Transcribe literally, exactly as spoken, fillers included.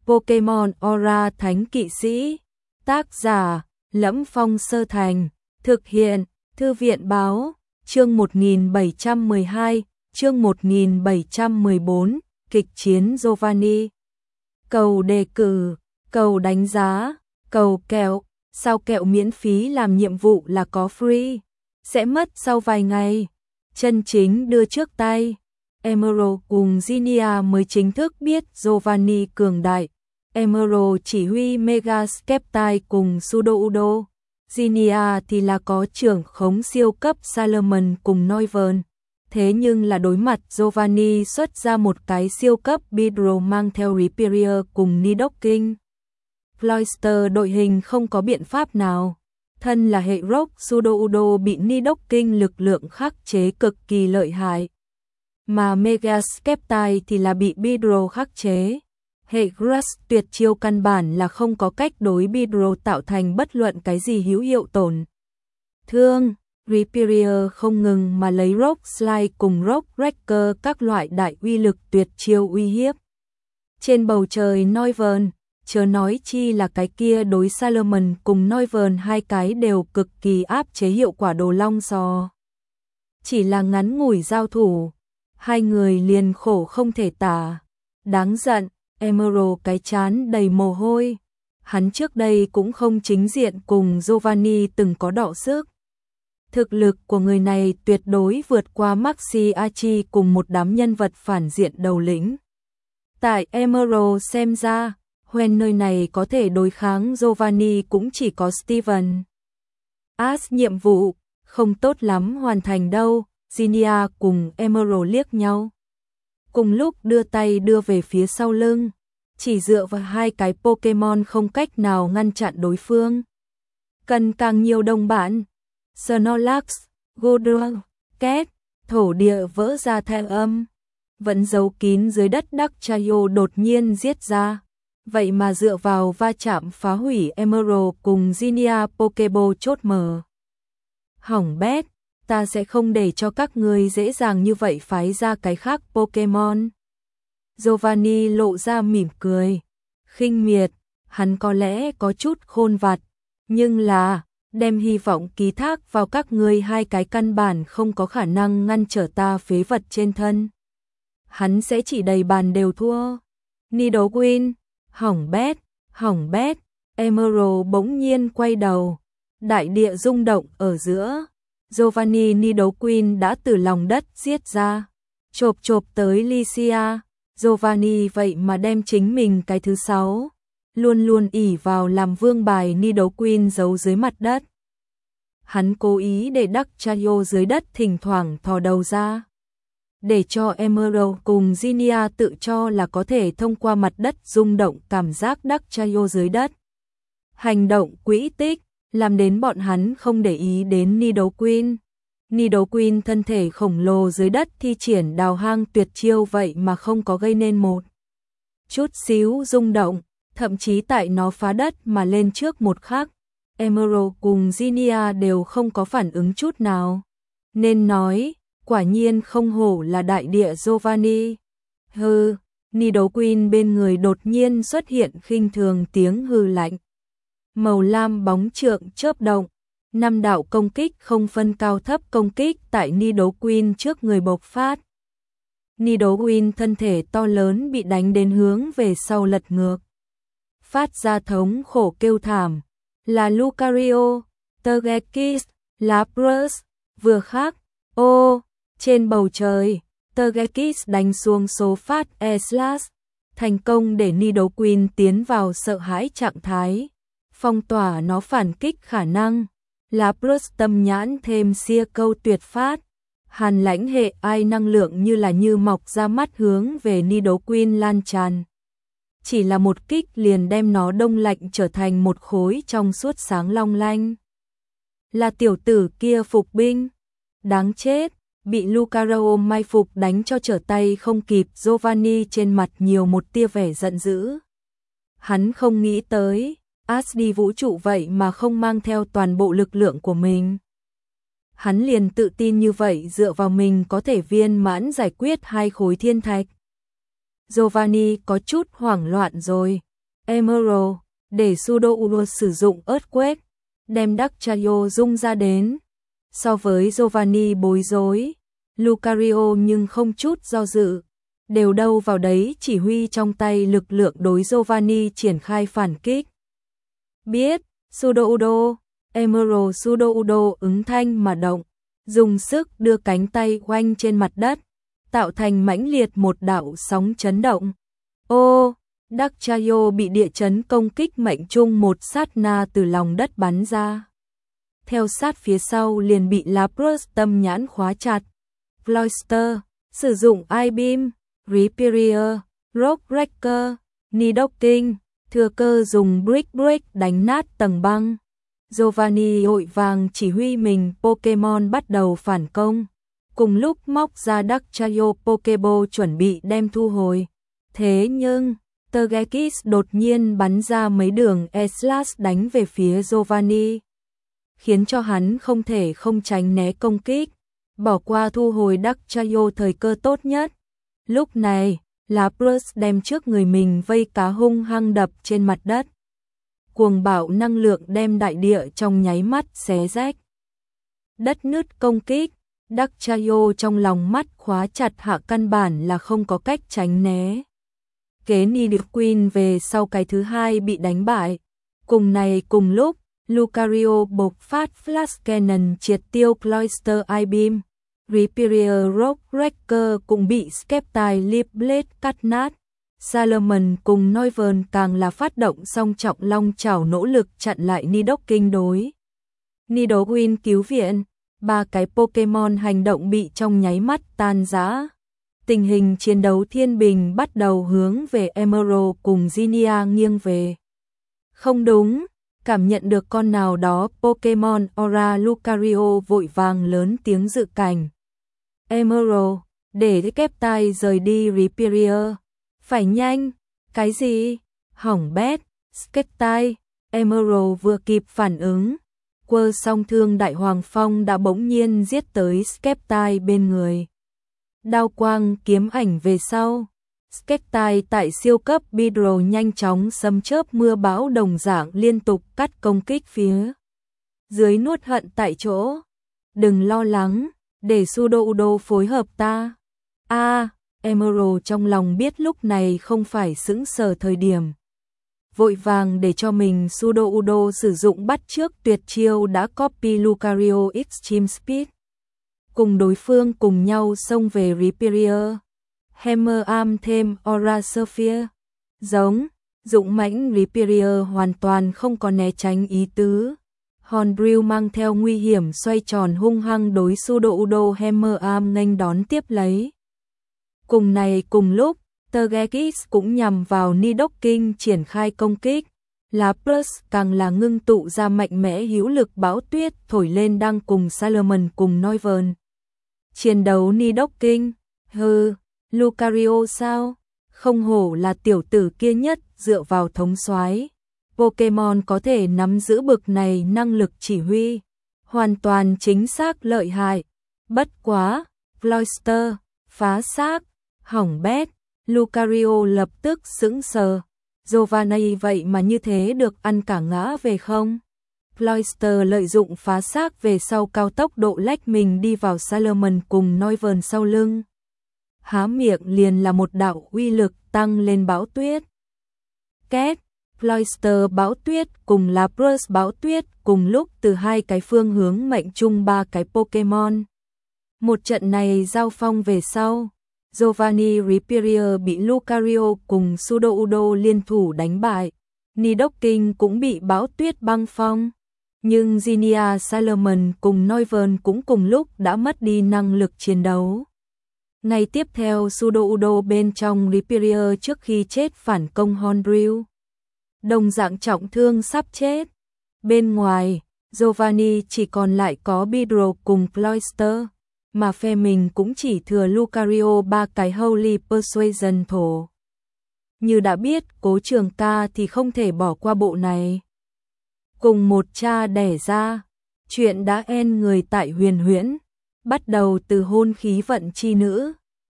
Pokemon Aura Thánh Kỵ Sĩ. Tác giả: Lẫm Phong Sơ Thành. Thực hiện: Thư viện báo. Chương một nghìn bảy trăm mười hai, chương một nghìn bảy trăm mười bốn, kịch chiến Giovanni. Cầu đề cử, cầu đánh giá, cầu kẹo. Sao kẹo miễn phí làm nhiệm vụ là có free, sẽ mất sau vài ngày. Chân chính đưa trước tay. Emerald cùng Zinnia mới chính thức biết Giovanni cường đại. Emerald chỉ huy Mega Skeptile cùng Sudoudo. Zinnia thì là có trưởng khống siêu cấp Salomon cùng Noivern. Thế nhưng là đối mặt Giovanni xuất ra một cái siêu cấp Beedrill mang theo Rhyperior cùng Nidoking. Cloyster đội hình không có biện pháp nào. Thân là hệ Rock, Sudoudo bị Nidoking lực lượng khắc chế cực kỳ lợi hại. Mà Mega Skeptile thì là bị Beedrill khắc chế. Hệ Grass tuyệt chiêu căn bản là không có cách đối Beedrill tạo thành bất luận cái gì hữu hiệu tổn thương. Rhyperior không ngừng mà lấy Rock Slide cùng Rock Breaker các loại đại uy lực tuyệt chiêu uy hiếp. Trên bầu trời Noivern, chớ nói chi là cái kia đối Salomon cùng Noivern hai cái đều cực kỳ áp chế hiệu quả đồ long sò. Chỉ là ngắn ngủi giao thủ, hai người liền khổ không thể tả. Đáng giận, Emerald cái chán đầy mồ hôi. Hắn trước đây cũng không chính diện cùng Giovanni từng có đọ sức. Thực lực của người này tuyệt đối vượt qua Maxi Archie cùng một đám nhân vật phản diện đầu lĩnh. Tại Emerald xem ra, Hoenn nơi này có thể đối kháng Giovanni cũng chỉ có Steven. As nhiệm vụ, không tốt lắm hoàn thành đâu. Zinnia cùng Emerald liếc nhau. Cùng lúc đưa tay đưa về phía sau lưng. Chỉ dựa vào hai cái Pokemon không cách nào ngăn chặn đối phương. Cần càng nhiều đồng bạn. Snorlax, Goodra, Két, thổ địa vỡ ra theo âm. Vẫn giấu kín dưới đất Darktrayo đột nhiên giết ra. Vậy mà dựa vào va chạm phá hủy Emerald cùng Zinnia Pokeball chốt mở. Hỏng bét, ta sẽ không để cho các người dễ dàng như vậy phái ra cái khác Pokemon. Giovanni lộ ra mỉm cười, khinh miệt, hắn có lẽ có chút khôn vặt, nhưng là đem hy vọng ký thác vào các ngươi hai cái căn bản không có khả năng ngăn trở ta phế vật trên thân. Hắn sẽ chỉ đầy bàn đều thua. Nidoqueen, hỏng bét, hỏng bét. Emerald bỗng nhiên quay đầu, đại địa rung động ở giữa. Giovanni Nidoqueen đã từ lòng đất giết ra, chộp chộp tới Lycia. Giovanni vậy mà đem chính mình cái thứ sáu, luôn luôn ỷ vào làm vương bài Nidoqueen giấu dưới mặt đất. Hắn cố ý để Darktrayo dưới đất thỉnh thoảng thò đầu ra, để cho Emerald cùng Zinnia tự cho là có thể thông qua mặt đất rung động cảm giác Darktrayo dưới đất. Hành động quỹ tích làm đến bọn hắn không để ý đến Nidoqueen. Nidoqueen thân thể khổng lồ dưới đất thi triển đào hang tuyệt chiêu vậy mà không có gây nên một chút xíu rung động, thậm chí tại nó phá đất mà lên trước một khắc, Emerald cùng Zinnia đều không có phản ứng chút nào. Nên nói, quả nhiên không hổ là đại địa Giovanni. Hừ, Nidoqueen bên người đột nhiên xuất hiện khinh thường tiếng hừ lạnh. Màu lam bóng trượng chớp động, năm đạo công kích không phân cao thấp công kích tại Nidoqueen trước người bộc phát. Nidoqueen thân thể to lớn bị đánh đến hướng về sau lật ngược. Phát ra thống khổ kêu thảm, là Lucario, Togekiss, Lapras, vừa khác, ô, trên bầu trời, Togekiss đánh xuống số phát E-Slash, thành công để Nidoqueen tiến vào sợ hãi trạng thái, phong tỏa nó phản kích khả năng. Lapras tâm nhãn thêm xia câu tuyệt phát, hàn lãnh hệ ai năng lượng như là như mọc ra mắt hướng về Nidoqueen lan tràn. Chỉ là một kích liền đem nó đông lạnh trở thành một khối trong suốt sáng long lanh. Là tiểu tử kia phục binh, đáng chết, bị Lucario mai phục đánh cho trở tay không kịp. Giovanni trên mặt nhiều một tia vẻ giận dữ. Hắn không nghĩ tới As đi vũ trụ vậy mà không mang theo toàn bộ lực lượng của mình. Hắn liền tự tin như vậy dựa vào mình có thể viên mãn giải quyết hai khối thiên thạch. Giovanni có chút hoảng loạn rồi, Emerald, để Sudo Udo sử dụng Earthquake, đem Darktrayo rung ra đến. So với Giovanni bối rối, Lucario nhưng không chút do dự, đều đâu vào đấy chỉ huy trong tay lực lượng đối Giovanni triển khai phản kích. Biết, Sudo Udo, Emerald Sudo Udo ứng thanh mà động, dùng sức đưa cánh tay oanh trên mặt đất, tạo thành mãnh liệt một đạo sóng chấn động. Ô, Darktrayo bị địa chấn công kích mệnh trung một sát na từ lòng đất bắn ra. Theo sát phía sau liền bị Lapras tâm nhãn khóa chặt. Cloyster, sử dụng I-Beam, Reaper, Rock Breaker, Nidoking, thừa cơ dùng Brick Break đánh nát tầng băng. Giovanni vội vàng chỉ huy mình Pokemon bắt đầu phản công. Cùng lúc móc ra Darktrayo Pokeball chuẩn bị đem thu hồi. Thế nhưng, Togekiss đột nhiên bắn ra mấy đường E-Slash đánh về phía Giovanni, khiến cho hắn không thể không tránh né công kích, bỏ qua thu hồi Darktrayo thời cơ tốt nhất. Lúc này, Lapras đem trước người mình vây cá hung hăng đập trên mặt đất. Cuồng bạo năng lượng đem đại địa trong nháy mắt xé rách. Đất nứt công kích, Darktrayo trong lòng mắt khóa chặt hạ căn bản là không có cách tránh né. Kế Nidoqueen về sau cái thứ hai bị đánh bại. Cùng này cùng lúc, Lucario bộc phát Flash Cannon triệt tiêu Cloyster I-Beam. Reaper Rock Breaker cũng bị Sceptile Leaf Blade cắt nát. Salomon cùng Noivern càng là phát động song trọng long chảo nỗ lực chặn lại Nidoking đối. Nidoqueen cứu viện, ba cái Pokemon hành động bị trong nháy mắt tan rã. Tình hình chiến đấu thiên bình bắt đầu hướng về Emerald cùng Zinnia nghiêng về. Không đúng, cảm nhận được con nào đó Pokemon Aura Lucario vội vàng lớn tiếng dự cảnh. Emerald, để kép tai rời đi Reaper. Phải nhanh, cái gì? Hỏng bét, Sceptile, Emerald vừa kịp phản ứng. Quơ song thương đại hoàng phong đã bỗng nhiên giết tới Sceptile bên người. Đao quang kiếm ảnh về sau, Sceptile tại siêu cấp Beedrill nhanh chóng sấm chớp mưa bão đồng dạng liên tục cắt công kích phía dưới, nuốt hận tại chỗ. Đừng lo lắng, để Sudo Udo phối hợp ta. A, à, Emerald trong lòng biết lúc này không phải sững sờ thời điểm. Vội vàng để cho mình Sudo Udo sử dụng bắt chước tuyệt chiêu đã copy Lucario Extreme Speed. Cùng đối phương cùng nhau xông về Reaper. Hammer Arm thêm Aura Sphere. Giống, dũng mãnh Reaper hoàn toàn không có né tránh ý tứ. Hornbill mang theo nguy hiểm xoay tròn hung hăng đối Sudo Udo Hammer Arm nghênh đón tiếp lấy. Cùng này cùng lúc, Togekiss cũng nhằm vào Nidoking triển khai công kích. Lapras càng là ngưng tụ ra mạnh mẽ hữu lực bão tuyết thổi lên đang cùng Salomon cùng Noivern chiến đấu Nidoking. Hừ, Lucario sao? Không hổ là tiểu tử kia nhất dựa vào thống soái. Pokemon có thể nắm giữ bực này năng lực chỉ huy. Hoàn toàn chính xác lợi hại. Bất quá, Cloyster, phá xác, hỏng bét. Lucario lập tức sững sờ. Giovanni vậy mà như thế được ăn cả ngã về không? Cloyster lợi dụng phá xác về sau cao tốc độ lách mình đi vào Salomon cùng Noivern sau lưng. Há miệng liền là một đạo uy lực tăng lên bão tuyết. Két, Cloyster bão tuyết cùng Lapras bão tuyết cùng lúc từ hai cái phương hướng mệnh chung ba cái Pokemon. Một trận này giao phong về sau, Giovanni Reaper bị Lucario cùng Sudo Udo liên thủ đánh bại. Nidoking cũng bị bão tuyết băng phong. Nhưng Zinnia Salomon cùng Noivern cũng cùng lúc đã mất đi năng lực chiến đấu. Ngày tiếp theo Sudo Udo bên trong Reaper trước khi chết phản công Hornbill. Đồng dạng trọng thương sắp chết. Bên ngoài, Giovanni chỉ còn lại có Beedrill cùng Cloyster, mà phe mình cũng chỉ thừa Lucario ba cái Holy Persuasion thổ. Như đã biết Cố Trường Ca thì không thể bỏ qua bộ này. Cùng một cha đẻ ra, chuyện đã end người tại Huyền Huyễn, bắt đầu từ hôn khí vận chi nữ.